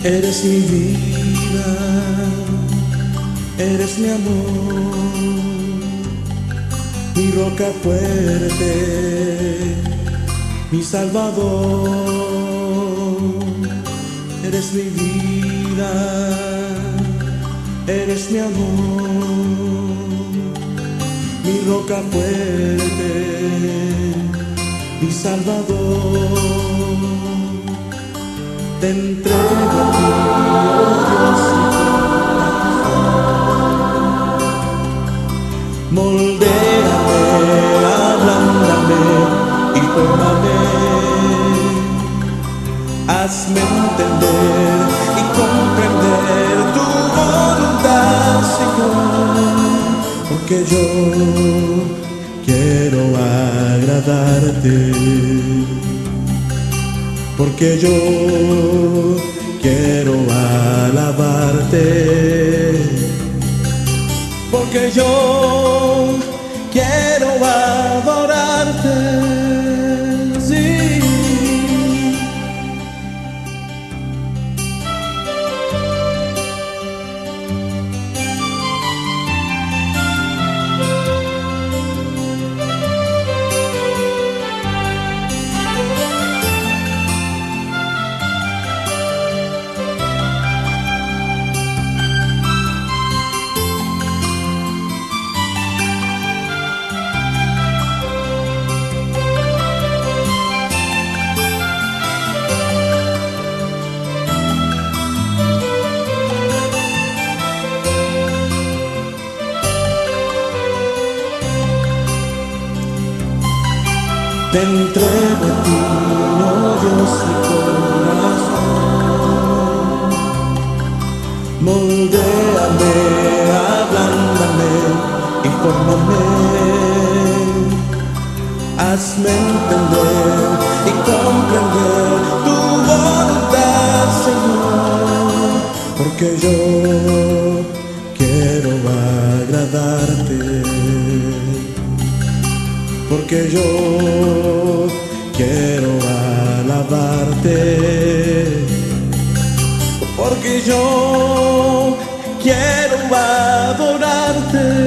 Eres mi vida, eres mi amor, mi roca fuerte, mi salvador. Eres mi vida, eres mi amor, mi roca fuerte, mi salvador. Te entrego a ti, oh Dios, mi corazón. Moldéame, ablándame y fórmame. Hazme entender y comprender tu voluntad, Señor, porque yo quiero agradarte. Porque yo quiero alabarte, porque yo quiero adorarte, sí. Te entrego a ti, oh Dios, mi corazón. Moldéame, ablándame y fórmame. Hazme entender y comprender tu voluntad, Señor, porque yo quiero agradarte. Porque yo quiero alabarte, porque yo quiero adorarte.